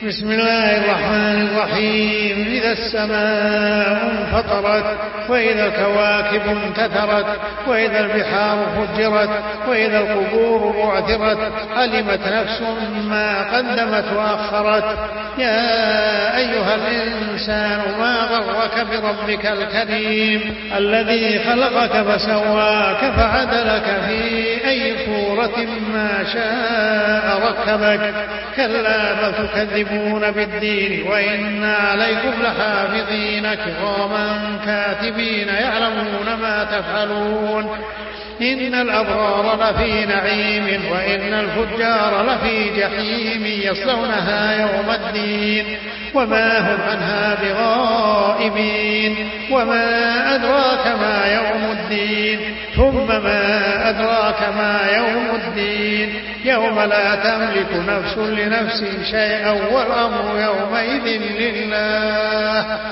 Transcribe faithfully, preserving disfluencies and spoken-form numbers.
بسم الله الرحمن الرحيم. إذا السماء انفطرت وإذا الكواكب انتثرت وإذا البحار فجرت وإذا القبور بعثرت علمت نفس ما قدمت وأخرت. يا أيها الإنسان ما غرك بربك الكريم الذي خلقك فسواك فعدلك في أي صورة ما شاء ركبك. كلا بل تكذبون بالدين وإن عليكم لحافظين كراما كاتبين يعلمون ما تفعلون. إن الأبرار لفي نعيم وإن الفجار لفي جحيم يصلونها يوم الدين وما هم عنها بغائبين. وما أدراك ما يوم الدين ثم ما أدراك ما يوم الدين يوم لا تملك نفس لنفس شيئا والأمر يومئذ لله.